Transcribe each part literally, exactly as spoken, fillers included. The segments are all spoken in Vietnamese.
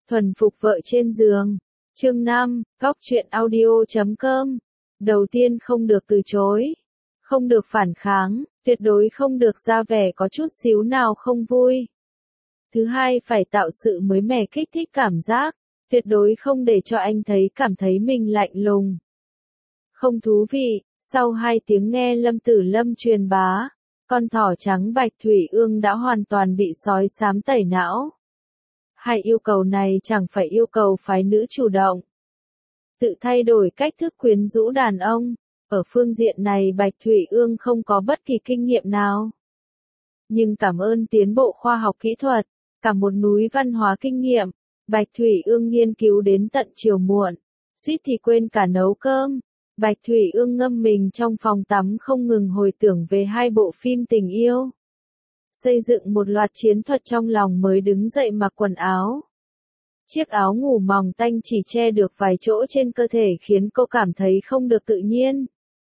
Thuần phục vợ trên giường. Chương năm, góc truyện audio chấm com. Đầu tiên không được từ chối. Không được phản kháng, tuyệt đối không được ra vẻ có chút xíu nào không vui. Thứ hai phải tạo sự mới mẻ kích thích cảm giác, tuyệt đối không để cho anh thấy cảm thấy mình lạnh lùng. Không thú vị, sau hai tiếng nghe Lâm Tử Lâm truyền bá, con thỏ trắng Bạch Thủy Ương đã hoàn toàn bị sói xám tẩy não. Hai yêu cầu này chẳng phải yêu cầu phái nữ chủ động. Tự thay đổi cách thức quyến rũ đàn ông, ở phương diện này Bạch Thủy Ương không có bất kỳ kinh nghiệm nào. Nhưng cảm ơn tiến bộ khoa học kỹ thuật, cả một núi văn hóa kinh nghiệm, Bạch Thủy Ương nghiên cứu đến tận chiều muộn, suýt thì quên cả nấu cơm. Bạch Thủy Ương ngâm mình trong phòng tắm không ngừng hồi tưởng về hai bộ phim tình yêu. Xây dựng một loạt chiến thuật trong lòng mới đứng dậy mặc quần áo. Chiếc áo ngủ mỏng tanh chỉ che được vài chỗ trên cơ thể khiến cô cảm thấy không được tự nhiên.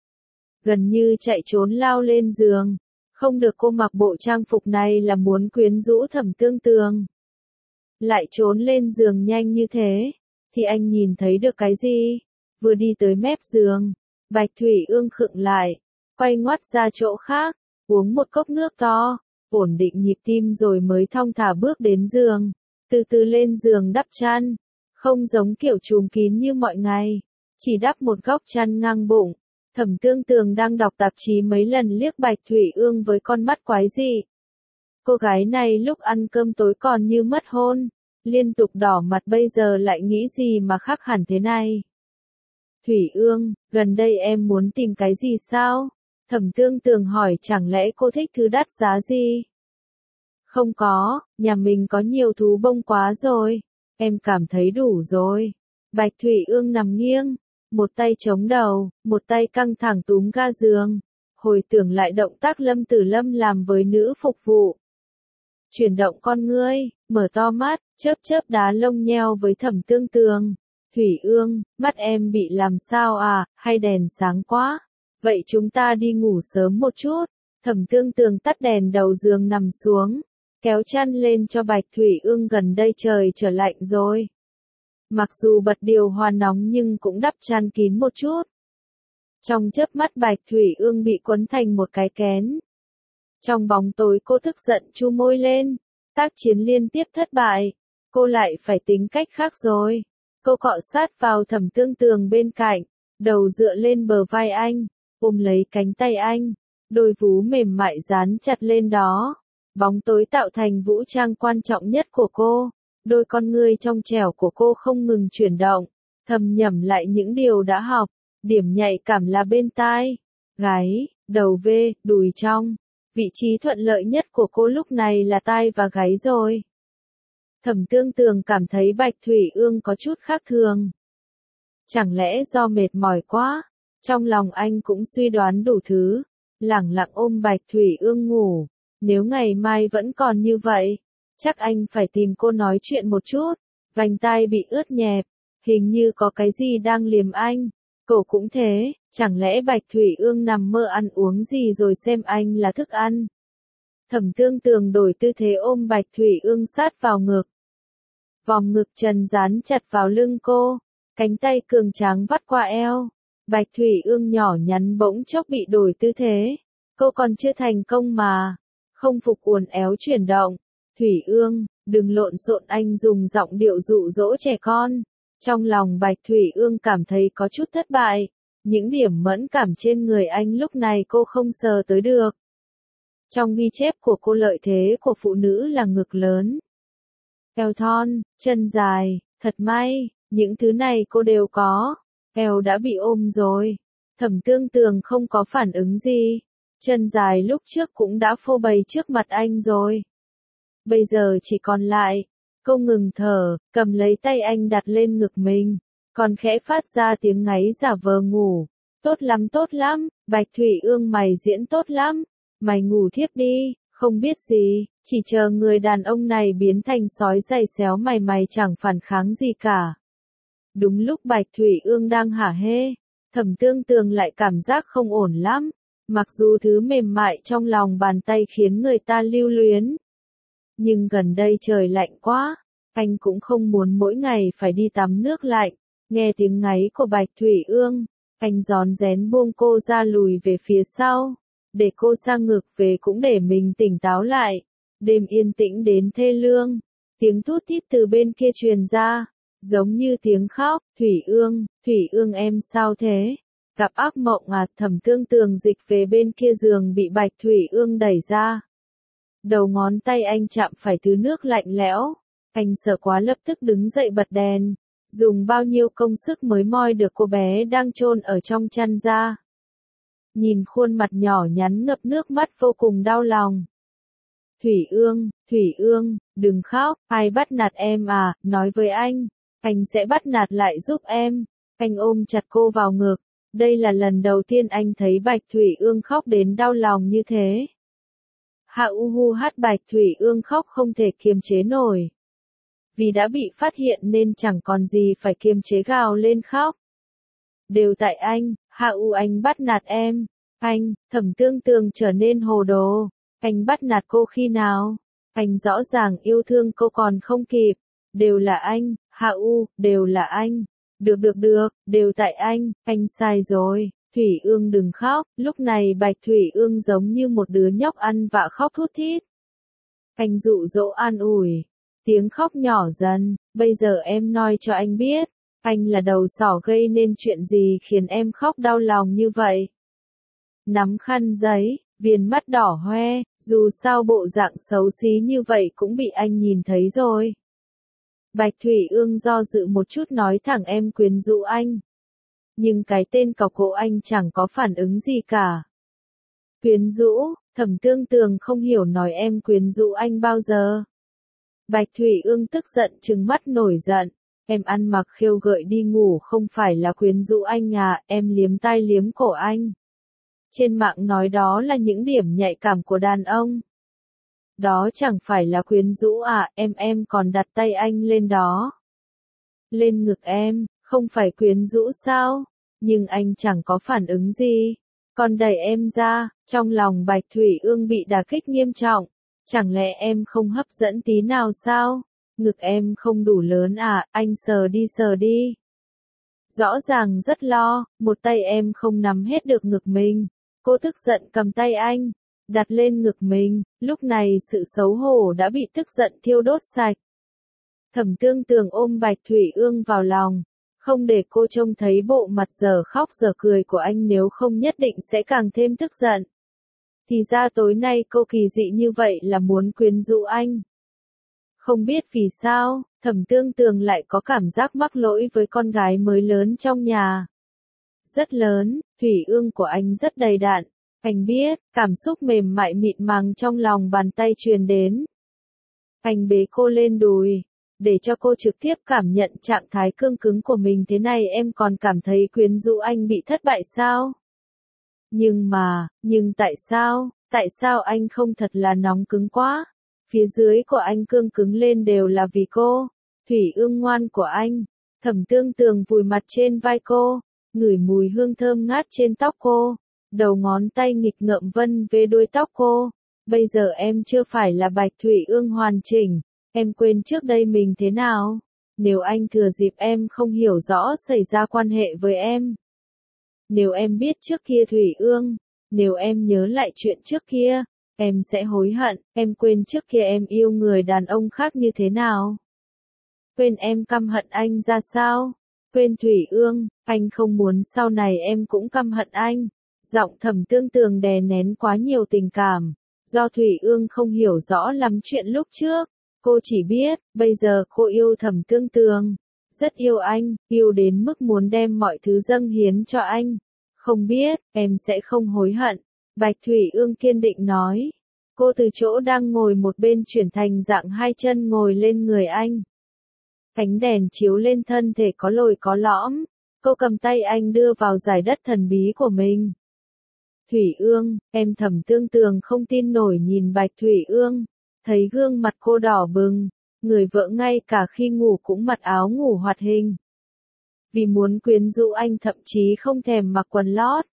Gần như chạy trốn lao lên giường. Không được, cô mặc bộ trang phục này là muốn quyến rũ Thẩm Tương Tường. Lại trốn lên giường nhanh như thế, thì anh nhìn thấy được cái gì? Vừa đi tới mép giường, Bạch Thủy Ương khựng lại, quay ngoắt ra chỗ khác, uống một cốc nước to, ổn định nhịp tim rồi mới thong thả bước đến giường, từ từ lên giường đắp chăn, không giống kiểu trùm kín như mọi ngày, chỉ đắp một góc chăn ngang bụng. Thẩm Tương Tường đang đọc tạp chí mấy lần liếc Bạch Thủy Ương với con mắt quái dị. Cô gái này lúc ăn cơm tối còn như mất hôn, liên tục đỏ mặt, bây giờ lại nghĩ gì mà khác hẳn thế này. Thủy Ương, gần đây em muốn tìm cái gì sao? Thẩm Tương Tường hỏi, chẳng lẽ cô thích thứ đắt giá gì? Không có, nhà mình có nhiều thú bông quá rồi, em cảm thấy đủ rồi. Bạch Thủy Ương nằm nghiêng, một tay chống đầu, một tay căng thẳng túm ga giường, hồi tưởng lại động tác Lâm Tử Lâm làm với nữ phục vụ. Chuyển động con ngươi, mở to mắt, chớp chớp đá lông nheo với Thẩm Tương Tường. Thủy Ương, mắt em bị làm sao à, hay đèn sáng quá? Vậy chúng ta đi ngủ sớm một chút. Thẩm Tương Tường tắt đèn đầu giường nằm xuống, kéo chăn lên cho Bạch Thủy Ương, gần đây trời trở lạnh rồi. Mặc dù bật điều hòa nóng nhưng cũng đắp chăn kín một chút. Trong chớp mắt Bạch Thủy Ương bị quấn thành một cái kén. Trong bóng tối cô tức giận chu môi lên, tác chiến liên tiếp thất bại, cô lại phải tính cách khác rồi. Cô cọ sát vào Thẩm Tương Tường bên cạnh, đầu dựa lên bờ vai anh, ôm lấy cánh tay anh, đôi vú mềm mại dán chặt lên đó. Bóng tối tạo thành vũ trang quan trọng nhất của cô, đôi con ngươi trong trẻo của cô không ngừng chuyển động, thầm nhẩm lại những điều đã học, điểm nhạy cảm là bên tai, gáy, đầu v, đùi trong. Vị trí thuận lợi nhất của cô lúc này là tai và gáy rồi. Thẩm Tương Tường cảm thấy Bạch Thủy Ương có chút khác thường. Chẳng lẽ do mệt mỏi quá? Trong lòng anh cũng suy đoán đủ thứ, lẳng lặng ôm Bạch Thủy Ương ngủ. Nếu ngày mai vẫn còn như vậy, chắc anh phải tìm cô nói chuyện một chút. Vành tai bị ướt nhẹp, hình như có cái gì đang liềm anh. Cổ cũng thế, chẳng lẽ Bạch Thủy Ương nằm mơ ăn uống gì rồi xem anh là thức ăn. Thẩm Tương Tường đổi tư thế ôm Bạch Thủy Ương sát vào ngực. Vòng ngực trần dán chặt vào lưng cô, cánh tay cường tráng vắt qua eo. Bạch Thủy Ương nhỏ nhắn bỗng chốc bị đổi tư thế. Cô còn chưa thành công mà. Không phục uốn éo chuyển động. Thủy Ương, đừng lộn xộn, anh dùng giọng điệu dụ dỗ trẻ con. Trong lòng Bạch Thủy Ương cảm thấy có chút thất bại. Những điểm mẫn cảm trên người anh lúc này cô không sờ tới được. Trong ghi chép của cô, lợi thế của phụ nữ là ngực lớn, eo thon, chân dài, thật may, những thứ này cô đều có. Eo đã bị ôm rồi. Thẩm Tương Tường không có phản ứng gì. Chân dài lúc trước cũng đã phô bày trước mặt anh rồi. Bây giờ chỉ còn lại. Cô ngừng thở, cầm lấy tay anh đặt lên ngực mình, còn khẽ phát ra tiếng ngáy giả vờ ngủ. Tốt lắm, tốt lắm, Bạch Thủy Ương, mày diễn tốt lắm. Mày ngủ thiếp đi, không biết gì, chỉ chờ người đàn ông này biến thành sói giày xéo mày, mày chẳng phản kháng gì cả. Đúng lúc Bạch Thủy Ương đang hả hê, Thẩm Tương Tường lại cảm giác không ổn lắm. Mặc dù thứ mềm mại trong lòng bàn tay khiến người ta lưu luyến, nhưng gần đây trời lạnh quá, Anh cũng không muốn mỗi ngày phải đi tắm nước lạnh. Nghe tiếng ngáy của Bạch Thủy Ương, anh rón rén buông cô ra lùi về phía sau, để cô sang ngược về cũng để mình tỉnh táo lại. Đêm yên tĩnh đến thê lương, tiếng thút thít từ bên kia truyền ra, giống như tiếng khóc. Thủy Ương, Thủy Ương em sao thế? Gặp ác mộng à? Thẩm Tương Tường dịch về bên kia giường bị Bạch Thủy Ương đẩy ra. Đầu ngón tay anh chạm phải thứ nước lạnh lẽo, anh sợ quá lập tức đứng dậy bật đèn, dùng bao nhiêu công sức mới moi được cô bé đang chôn ở trong chăn ra. Nhìn khuôn mặt nhỏ nhắn ngập nước mắt vô cùng đau lòng. Thủy Ương, Thủy Ương, đừng khóc, ai bắt nạt em à, nói với anh, anh sẽ bắt nạt lại giúp em. Anh ôm chặt cô vào ngực, đây là lần đầu tiên anh thấy Bạch Thủy Ương khóc đến đau lòng như thế. Hạ u hu hát Bạch Thủy Ương khóc không thể kiềm chế nổi. Vì đã bị phát hiện nên chẳng còn gì phải kiềm chế gào lên khóc. Đều tại anh, Hạ u anh bắt nạt em. Anh, Thẩm Tương Tường trở nên hồ đồ. Anh bắt nạt cô khi nào? Anh rõ ràng yêu thương cô còn không kịp. Đều là anh, Hạ u, đều là anh. Được được được, đều tại anh, anh sai rồi. Thủy Ương đừng khóc. Lúc này Bạch Thủy Ương giống như một đứa nhóc ăn vạ khóc thút thít. Anh dụ dỗ an ủi. Tiếng khóc nhỏ dần, bây giờ em nói cho anh biết, anh là đầu sỏ gây nên chuyện gì khiến em khóc đau lòng như vậy. Nắm khăn giấy, viền mắt đỏ hoe, dù sao bộ dạng xấu xí như vậy cũng bị anh nhìn thấy rồi. Bạch Thủy Ương do dự một chút nói thẳng em quyến rũ anh. Nhưng cái tên cọc cổ anh chẳng có phản ứng gì cả. Quyến rũ, Thẩm Tương Tường không hiểu nói em quyến rũ anh bao giờ. Bạch Thủy Ương tức giận trừng mắt nổi giận, em ăn mặc khêu gợi đi ngủ không phải là quyến rũ anh à, em liếm tai liếm cổ anh. Trên mạng nói đó là những điểm nhạy cảm của đàn ông. Đó chẳng phải là quyến rũ à, em em còn đặt tay anh lên đó. Lên ngực em, không phải quyến rũ sao? Nhưng anh chẳng có phản ứng gì. Còn đẩy em ra, trong lòng Bạch Thủy Ương bị đả kích nghiêm trọng. Chẳng lẽ em không hấp dẫn tí nào sao? Ngực em không đủ lớn à, anh sờ đi sờ đi. Rõ ràng rất lo, một tay em không nắm hết được ngực mình. Cô tức giận cầm tay anh, đặt lên ngực mình, lúc này sự xấu hổ đã bị tức giận thiêu đốt sạch. Thẩm Tương Tường ôm Bạch Thủy Ương vào lòng, không để cô trông thấy bộ mặt dở khóc dở cười của anh nếu không nhất định sẽ càng thêm tức giận. Thì ra tối nay cô kỳ dị như vậy là muốn quyến rũ anh. Không biết vì sao, Thẩm Tương Tường lại có cảm giác mắc lỗi với con gái mới lớn trong nhà. Rất lớn, Thủy Ương của anh rất đầy đặn. Anh biết, cảm xúc mềm mại mịn màng trong lòng bàn tay truyền đến. Anh bế cô lên đùi, để cho cô trực tiếp cảm nhận trạng thái cương cứng của mình thế này em còn cảm thấy quyến rũ anh bị thất bại sao? Nhưng mà, nhưng tại sao, tại sao anh không thật là nóng cứng quá? Phía dưới của anh cương cứng lên đều là vì cô. Thủy Ương ngoan của anh. Thẩm Tương Tường vùi mặt trên vai cô, ngửi mùi hương thơm ngát trên tóc cô. Đầu ngón tay nghịch ngợm vân về đuôi tóc cô. Bây giờ em chưa phải là Bạch Thủy Ương hoàn chỉnh. Em quên trước đây mình thế nào? Nếu anh thừa dịp em không hiểu rõ xảy ra quan hệ với em. Nếu em biết trước kia Thủy Ương, nếu em nhớ lại chuyện trước kia, em sẽ hối hận, em quên trước kia em yêu người đàn ông khác như thế nào. Quên em căm hận anh ra sao? Quên Thủy Ương, anh không muốn sau này em cũng căm hận anh. Giọng Thẩm Tương Tường đè nén quá nhiều tình cảm, do Thủy Ương không hiểu rõ lắm chuyện lúc trước. Cô chỉ biết, bây giờ cô yêu Thẩm Tương Tường. Rất yêu anh, yêu đến mức muốn đem mọi thứ dâng hiến cho anh. Không biết, em sẽ không hối hận. Bạch Thủy Ương kiên định nói. Cô từ chỗ đang ngồi một bên chuyển thành dạng hai chân ngồi lên người anh. Ánh đèn chiếu lên thân thể có lồi có lõm. Cô cầm tay anh đưa vào giải đất thần bí của mình. Thủy Ương, em Thẩm Tương Tường không tin nổi nhìn Bạch Thủy Ương. Thấy gương mặt cô đỏ bừng. Người vợ ngay cả khi ngủ cũng mặc áo ngủ hoạt hình. Vì muốn quyến rũ anh thậm chí không thèm mặc quần lót.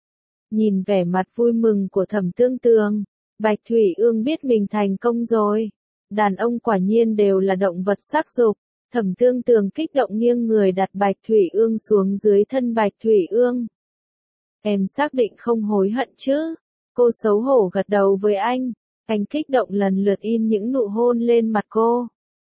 Nhìn vẻ mặt vui mừng của Thẩm Tương Tường, Bạch Thủy Ương biết mình thành công rồi. đàn ông quả nhiên đều là động vật sắc dục. Thẩm Tương Tường kích động nghiêng người đặt Bạch Thủy Ương xuống dưới thân Bạch Thủy Ương. Em xác định không hối hận chứ? Cô xấu hổ gật đầu với anh. Anh kích động lần lượt in những nụ hôn lên mặt cô.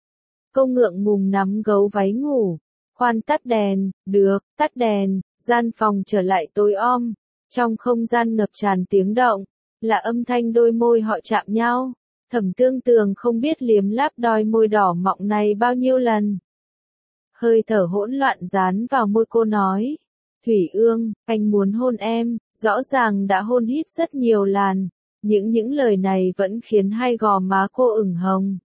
Cô ngượng ngùng nắm gấu váy ngủ. Khoan tắt đèn, được, tắt đèn, gian phòng trở lại tối om. Trong không gian ngập tràn tiếng động, là âm thanh đôi môi họ chạm nhau. Thẩm Tương Tường không biết liếm láp đôi môi đỏ mọng này bao nhiêu lần. Hơi thở hỗn loạn dán vào môi cô nói. Thủy Ương, anh muốn hôn em, rõ ràng đã hôn hít rất nhiều làn. Những những lời này vẫn khiến hai gò má cô ửng hồng.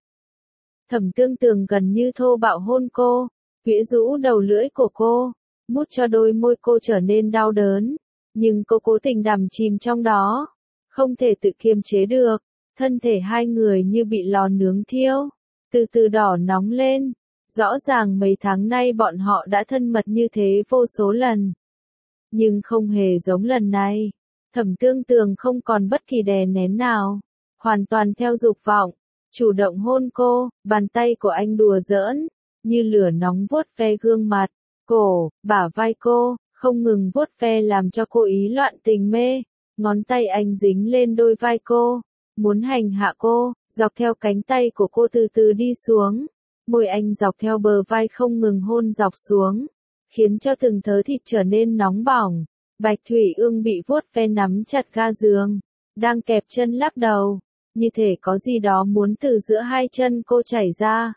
Thẩm Tương Tường gần như thô bạo hôn cô, quyến rũ đầu lưỡi của cô, mút cho đôi môi cô trở nên đau đớn. Nhưng cô cố tình đắm chìm trong đó, không thể tự kiềm chế được. Thân thể hai người như bị lò nướng thiêu, từ từ đỏ nóng lên. Rõ ràng mấy tháng nay bọn họ đã thân mật như thế vô số lần. Nhưng không hề giống lần này. Thẩm Tương Tường không còn bất kỳ đè nén nào. Hoàn toàn theo dục vọng. Chủ động hôn cô, bàn tay của anh đùa giỡn. Như lửa nóng vuốt ve gương mặt, cổ, bả vai cô, không ngừng vuốt ve làm cho cô ý loạn tình mê. Ngón tay anh dính lên đôi vai cô. Muốn hành hạ cô, dọc theo cánh tay của cô từ từ đi xuống. Môi anh dọc theo bờ vai không ngừng hôn dọc xuống, khiến cho từng thớ thịt trở nên nóng bỏng. Bạch Thủy Ương bị vuốt ve nắm chặt ga giường, đang kẹp chân lắc đầu, như thể có gì đó muốn từ giữa hai chân cô chảy ra.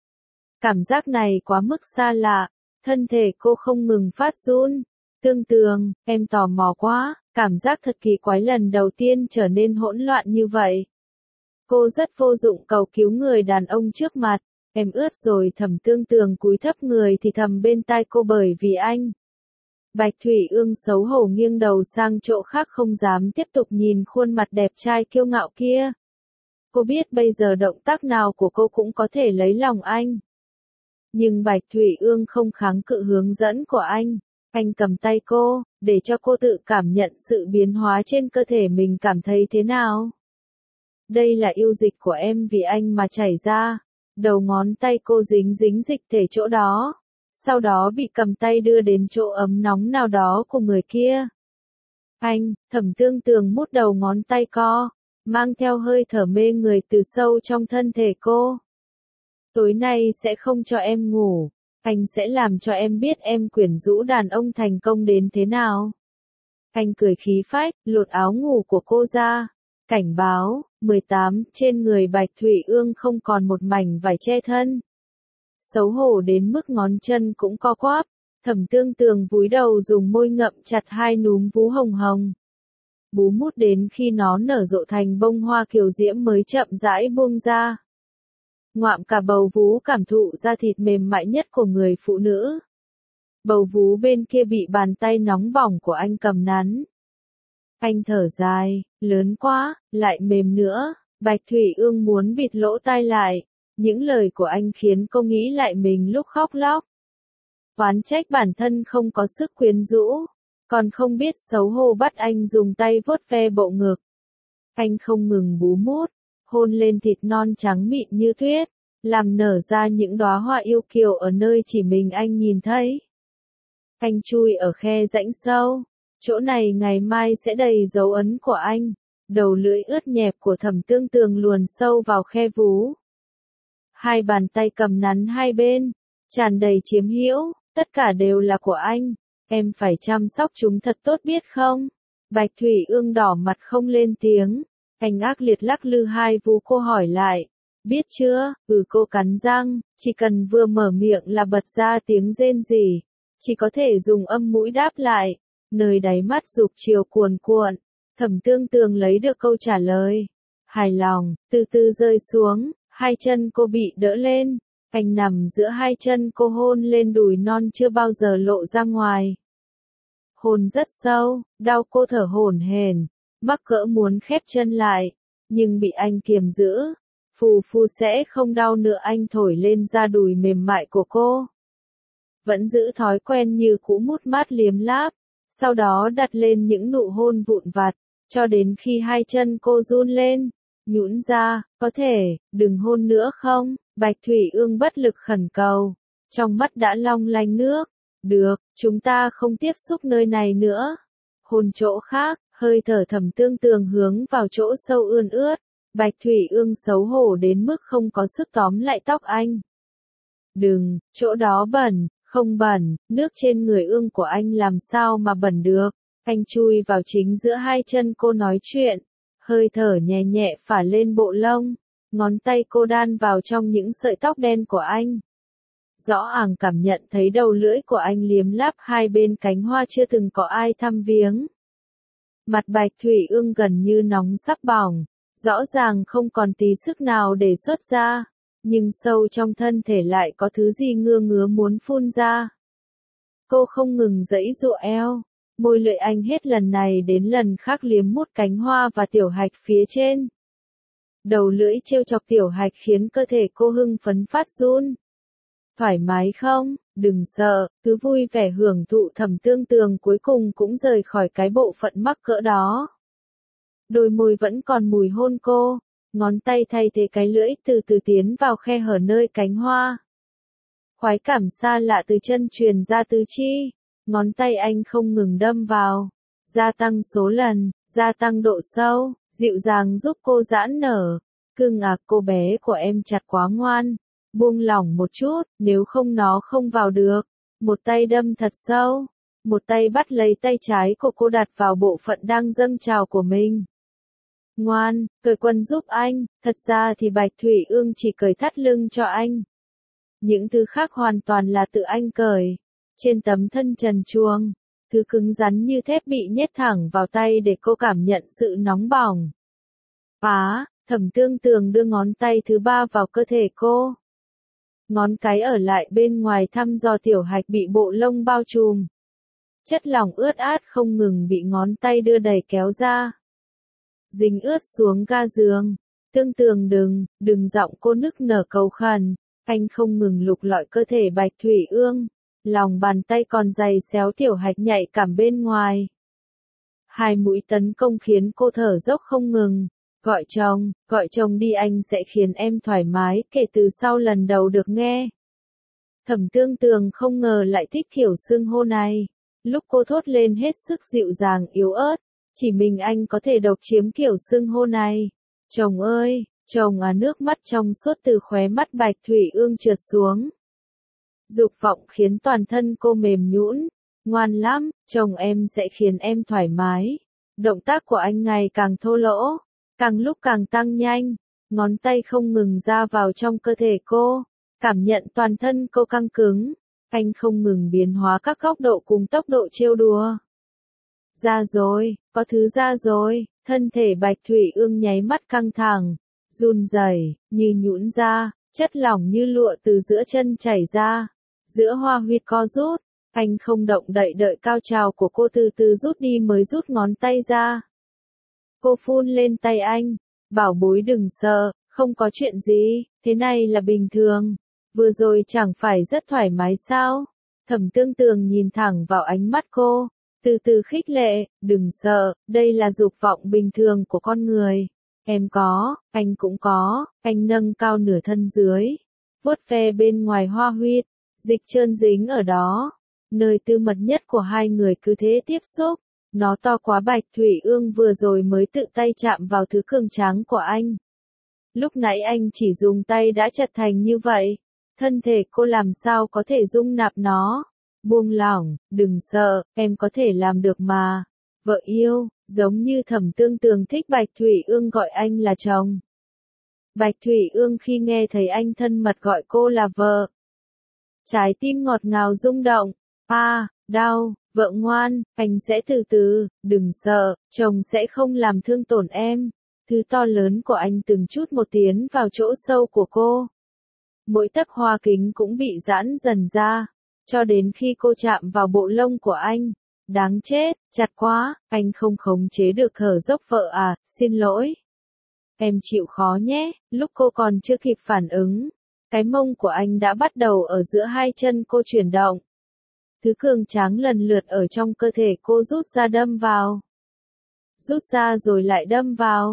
Cảm giác này quá mức xa lạ, thân thể cô không ngừng phát run. Tương Tường, em tò mò quá, cảm giác thật kỳ quái lần đầu tiên trở nên hỗn loạn như vậy. Cô rất vô dụng cầu cứu người đàn ông trước mặt. Em ướt rồi. Thẩm Tương Tường cúi thấp người thì thầm bên tai cô bởi vì anh. Bạch Thủy Ương xấu hổ nghiêng đầu sang chỗ khác không dám tiếp tục nhìn khuôn mặt đẹp trai kiêu ngạo kia. Cô biết bây giờ động tác nào của cô cũng có thể lấy lòng anh. Nhưng Bạch Thủy Ương không kháng cự hướng dẫn của anh. Anh cầm tay cô, để cho cô tự cảm nhận sự biến hóa trên cơ thể mình cảm thấy thế nào. Đây là yêu dịch của em vì anh mà chảy ra. Đầu ngón tay cô dính dính dịch thể chỗ đó. Sau đó bị cầm tay đưa đến chỗ ấm nóng nào đó của người kia. Anh, Thẩm Tương Tường mút đầu ngón tay co, mang theo hơi thở mê người từ sâu trong thân thể cô. Tối nay sẽ không cho em ngủ. Anh sẽ làm cho em biết em quyến rũ đàn ông thành công đến thế nào. Anh cười khí phách, lột áo ngủ của cô ra. Cảnh báo, mười tám, trên người Bạch Thủy Ương không còn một mảnh vải che thân. Xấu hổ đến mức ngón chân cũng co quắp. Thẩm Tương Tường vúi đầu dùng môi ngậm chặt hai núm vú hồng hồng. Bú mút đến khi nó nở rộ thành bông hoa kiều diễm mới chậm rãi buông ra. Ngoạm cả bầu vú cảm thụ da thịt mềm mại nhất của người phụ nữ. Bầu vú bên kia bị bàn tay nóng bỏng của anh cầm nắn. Anh thở dài, lớn quá, lại mềm nữa. Bạch Thủy Ương muốn bịt lỗ tai lại. Những lời của anh khiến cô nghĩ lại mình lúc khóc lóc. Oán trách bản thân không có sức quyến rũ, còn không biết xấu hổ bắt anh dùng tay vuốt ve bộ ngực. Anh không ngừng bú mút, hôn lên thịt non trắng mịn như tuyết, làm nở ra những đóa hoa yêu kiều ở nơi chỉ mình anh nhìn thấy. Anh chui ở khe rãnh sâu, chỗ này ngày mai sẽ đầy dấu ấn của anh. Đầu lưỡi ướt nhẹp của Thẩm Tương Tường luồn sâu vào khe vú. Hai bàn tay cầm nắn hai bên, tràn đầy chiếm hữu, tất cả đều là của anh. Em phải chăm sóc chúng thật tốt biết không? Bạch Thủy Ương đỏ mặt không lên tiếng. Anh ác liệt lắc lư hai vú cô hỏi lại. Biết chưa? Ừ, cô cắn răng, chỉ cần vừa mở miệng là bật ra tiếng rên rỉ. Chỉ có thể dùng âm mũi đáp lại. Nơi đáy mắt dục chiều cuồn cuộn. Thẩm Tương Tường lấy được câu trả lời. Hài lòng, từ từ rơi xuống, hai chân cô bị đỡ lên. Anh nằm giữa hai chân cô hôn lên đùi non chưa bao giờ lộ ra ngoài. Hôn rất sâu, đau cô thở hổn hển, mắc cỡ muốn khép chân lại, nhưng bị anh kiềm giữ. Phù phù sẽ không đau nữa, anh thổi lên da đùi mềm mại của cô. Vẫn giữ thói quen như cũ mút mát liếm láp, sau đó đặt lên những nụ hôn vụn vặt, cho đến khi hai chân cô run lên. Nhũn ra, có thể, đừng hôn nữa không? Bạch Thủy Ương bất lực khẩn cầu. Trong mắt đã long lanh nước. Được, chúng ta không tiếp xúc nơi này nữa. Hôn chỗ khác, hơi thở Thẩm Tương Tường hướng vào chỗ sâu ươn ướt. Bạch Thủy Ương xấu hổ đến mức không có sức tóm lại tóc anh. Đừng, chỗ đó bẩn, không bẩn, nước trên người ương của anh làm sao mà bẩn được. Anh chui vào chính giữa hai chân cô nói chuyện. Hơi thở nhẹ nhẹ phả lên bộ lông. Ngón tay cô đan vào trong những sợi tóc đen của anh. Rõ ràng cảm nhận thấy đầu lưỡi của anh liếm láp hai bên cánh hoa chưa từng có ai thăm viếng. Mặt Bạch Thủy Ương gần như nóng sắp bỏng. Rõ ràng không còn tí sức nào để xuất ra. Nhưng sâu trong thân thể lại có thứ gì ngưa ngứa muốn phun ra. Cô không ngừng giãy giụa eo. Môi lưỡi anh hết lần này đến lần khác liếm mút cánh hoa và tiểu hạch phía trên. Đầu lưỡi trêu chọc tiểu hạch khiến cơ thể cô hưng phấn phát run. Thoải mái không? Đừng sợ, cứ vui vẻ hưởng thụ. Thẩm Tương Tường cuối cùng cũng rời khỏi cái bộ phận mắc cỡ đó. Đôi môi vẫn còn mùi hôn cô. Ngón tay thay thế cái lưỡi từ từ tiến vào khe hở nơi cánh hoa. Khoái cảm xa lạ từ chân truyền ra tứ chi. Ngón tay anh không ngừng đâm vào. Gia tăng số lần, gia tăng độ sâu, dịu dàng giúp cô giãn nở. Cưng à, cô bé của em chặt quá ngoan. Buông lỏng một chút, nếu không nó không vào được. Một tay đâm thật sâu. Một tay bắt lấy tay trái của cô đặt vào bộ phận đang dâng trào của mình. Ngoan, cởi quần giúp anh. Thật ra thì Bạch Thủy Ương chỉ cởi thắt lưng cho anh. Những thứ khác hoàn toàn là tự anh cởi. Trên tấm thân trần truồng, thứ cứng rắn như thép bị nhét thẳng vào tay để cô cảm nhận sự nóng bỏng. Á, Thẩm Tương Tường đưa ngón tay thứ ba vào cơ thể cô. Ngón cái ở lại bên ngoài thăm dò tiểu hạch bị bộ lông bao trùm. Chất lỏng ướt át không ngừng bị ngón tay đưa đẩy kéo ra. Dính ướt xuống ga giường. Tương Tường đừng, đừng, giọng cô nức nở cầu khẩn. Anh không ngừng lục lọi cơ thể Bạch Thủy Ương. Lòng bàn tay còn dày xéo tiểu hạch nhạy cảm bên ngoài. Hai mũi tấn công khiến cô thở dốc không ngừng. Gọi chồng, gọi chồng đi, anh sẽ khiến em thoải mái. Kể từ sau lần đầu được nghe. Thẩm Tương Tường không ngờ lại thích kiểu xưng hô này. Lúc cô thốt lên hết sức dịu dàng yếu ớt. Chỉ mình anh có thể độc chiếm kiểu xưng hô này. Chồng ơi, chồng à, nước mắt trong suốt từ khóe mắt Bạch Thủy Ương trượt xuống. Dục vọng khiến toàn thân cô mềm nhũn. Ngoan lắm, chồng em sẽ khiến em thoải mái. Động tác của anh ngày càng thô lỗ, càng lúc càng tăng nhanh. Ngón tay không ngừng ra vào trong cơ thể cô, cảm nhận toàn thân cô căng cứng. Anh không ngừng biến hóa các góc độ cùng tốc độ trêu đùa. Ra rồi, có thứ ra rồi. Thân thể Bạch Thủy Ương nháy mắt căng thẳng, run rẩy, như nhũn ra, chất lỏng như lụa từ giữa chân chảy ra. Giữa hoa huyệt co rút, anh không động đậy đợi cao trào của cô từ từ rút đi mới rút ngón tay ra. Cô phun lên tay anh, bảo bối đừng sợ, không có chuyện gì, thế này là bình thường. Vừa rồi chẳng phải rất thoải mái sao? Thẩm Tương Tường nhìn thẳng vào ánh mắt cô, từ từ khích lệ, đừng sợ, đây là dục vọng bình thường của con người. Em có, anh cũng có. Anh nâng cao nửa thân dưới, vuốt ve bên ngoài hoa huyệt. Dịch trơn dính ở đó. Nơi tư mật nhất của hai người cứ thế tiếp xúc. Nó to quá, Bạch Thủy Ương vừa rồi mới tự tay chạm vào thứ cường tráng của anh. Lúc nãy anh chỉ dùng tay đã chặt thành như vậy. Thân thể cô làm sao có thể dung nạp nó. Buông lỏng, đừng sợ, em có thể làm được mà. Vợ yêu, giống như Thẩm Tương Tường thích Bạch Thủy Ương gọi anh là chồng. Bạch Thủy Ương khi nghe thấy anh thân mật gọi cô là vợ. Trái tim ngọt ngào rung động. À, đau, vợ ngoan, anh sẽ từ từ, đừng sợ, chồng sẽ không làm thương tổn em. Thứ to lớn của anh từng chút một tiến vào chỗ sâu của cô. Mỗi tấc hoa kính cũng bị giãn dần ra, cho đến khi cô chạm vào bộ lông của anh. Đáng chết, chặt quá, anh không khống chế được thở dốc. Vợ à, xin lỗi. Em chịu khó nhé. Lúc cô còn chưa kịp phản ứng, cái mông của anh đã bắt đầu ở giữa hai chân cô chuyển động. Thứ cường tráng lần lượt ở trong cơ thể cô rút ra đâm vào. Rút ra rồi lại đâm vào.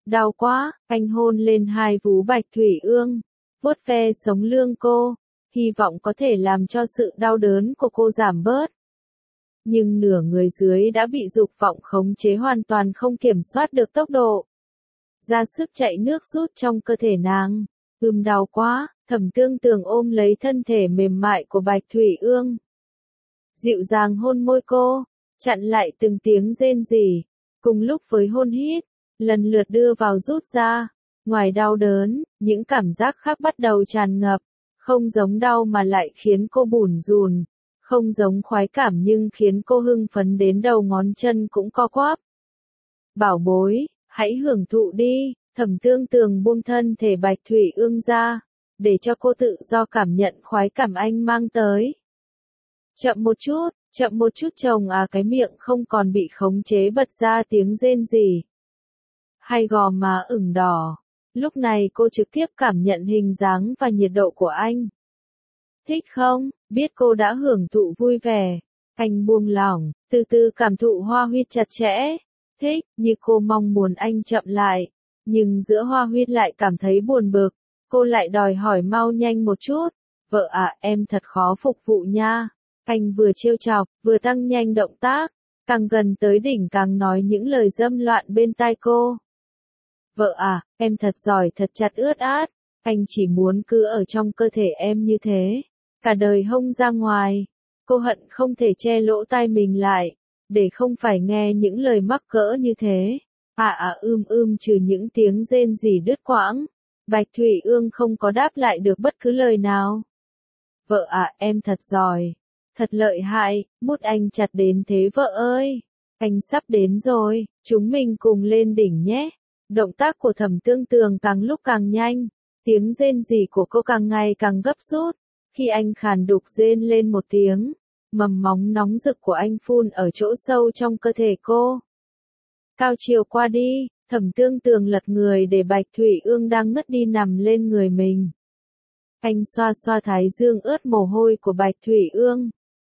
Đau quá, anh hôn lên hai vú Bạch Thủy Ương, vuốt ve sống lưng cô, hy vọng có thể làm cho sự đau đớn của cô giảm bớt. Nhưng nửa người dưới đã bị dục vọng khống chế hoàn toàn không kiểm soát được tốc độ. Ra sức chạy nước rút trong cơ thể nàng. Ưm đau quá, Thẩm Tương Tường ôm lấy thân thể mềm mại của Bạch Thủy Ương. Dịu dàng hôn môi cô, chặn lại từng tiếng rên rỉ, cùng lúc với hôn hít, lần lượt đưa vào rút ra. Ngoài đau đớn, những cảm giác khác bắt đầu tràn ngập, không giống đau mà lại khiến cô bủn rùn, không giống khoái cảm nhưng khiến cô hưng phấn đến đầu ngón chân cũng co quắp. Bảo bối, hãy hưởng thụ đi, Thẩm Tương Tường buông thân thể Bạch Thủy Ương ra, để cho cô tự do cảm nhận khoái cảm anh mang tới. Chậm một chút, chậm một chút chồng à, cái miệng không còn bị khống chế bật ra tiếng rên rỉ. Hai gò má ửng đỏ. Lúc này cô trực tiếp cảm nhận hình dáng và nhiệt độ của anh. Thích không? Biết cô đã hưởng thụ vui vẻ. Anh buông lỏng, từ từ cảm thụ hoa huyết chặt chẽ. Thích, như cô mong muốn anh chậm lại. Nhưng giữa hoa huyết lại cảm thấy buồn bực. Cô lại đòi hỏi mau nhanh một chút. Vợ à, em thật khó phục vụ nha. Anh vừa trêu chọc, vừa tăng nhanh động tác. Càng gần tới đỉnh càng nói những lời dâm loạn bên tai cô. Vợ à, em thật giỏi, thật chặt ướt át. Anh chỉ muốn cứ ở trong cơ thể em như thế. Cả đời hông ra ngoài. Cô hận không thể che lỗ tai mình lại. Để không phải nghe những lời mắc cỡ như thế. À à ưm ưm trừ những tiếng rên rỉ đứt quãng. Bạch Thủy Ương không có đáp lại được bất cứ lời nào. Vợ à, em thật giỏi. Thật lợi hại, mút anh chặt đến thế vợ ơi. Anh sắp đến rồi, chúng mình cùng lên đỉnh nhé. Động tác của Thẩm Tương Tường càng lúc càng nhanh, tiếng rên rỉ của cô càng ngày càng gấp rút. Khi anh khàn đục rên lên một tiếng, mầm móng nóng rực của anh phun ở chỗ sâu trong cơ thể cô. Cao chiều qua đi, Thẩm Tương Tường lật người để Bạch Thủy Ương đang ngất đi nằm lên người mình. Anh xoa xoa thái dương ướt mồ hôi của Bạch Thủy Ương.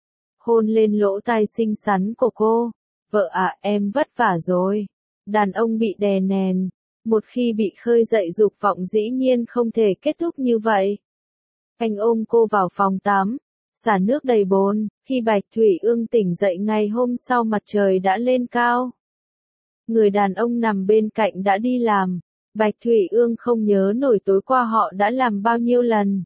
Hôn lên lỗ tai xinh xắn của cô. Vợ à, em vất vả rồi. Đàn ông bị đè nén, một khi bị khơi dậy dục vọng dĩ nhiên không thể kết thúc như vậy. Anh ôm cô vào phòng tắm, xả nước đầy bồn, khi Bạch Thủy Ương tỉnh dậy ngày hôm sau mặt trời đã lên cao. Người đàn ông nằm bên cạnh đã đi làm, Bạch Thủy Ương không nhớ nổi tối qua họ đã làm bao nhiêu lần.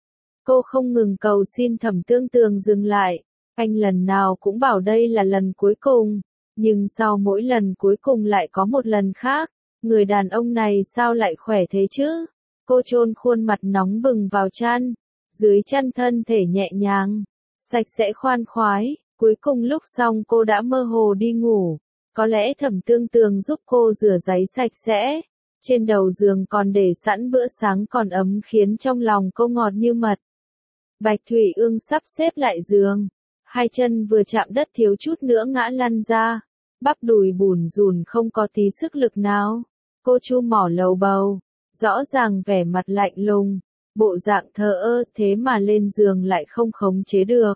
Cô không ngừng cầu xin Thẩm Tương Tường dừng lại, anh lần nào cũng bảo đây là lần cuối cùng. Nhưng sau mỗi lần cuối cùng lại có một lần khác, người đàn ông này sao lại khỏe thế chứ? Cô chôn khuôn mặt nóng bừng vào chăn, dưới chăn thân thể nhẹ nhàng, sạch sẽ khoan khoái, cuối cùng lúc xong cô đã mơ hồ đi ngủ. Có lẽ Thẩm Tương Tường giúp cô rửa giấy sạch sẽ, trên đầu giường còn để sẵn bữa sáng còn ấm khiến trong lòng cô ngọt như mật. Bạch Thủy Ương sắp xếp lại giường, hai chân vừa chạm đất thiếu chút nữa ngã lăn ra. Bắp đùi bủn rùn không có tí sức lực nào. Cô chu mỏ lầu bầu, rõ ràng vẻ mặt lạnh lùng, bộ dạng thờ ơ thế mà lên giường lại không khống chế được.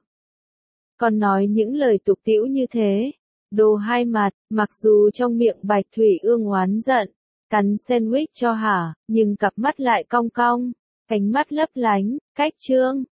Còn nói những lời tục tĩu như thế, đồ hai mặt, mặc dù trong miệng Bạch Thủy Ương oán giận, cắn sandwich cho hả, nhưng cặp mắt lại cong cong, ánh mắt lấp lánh, cách trương,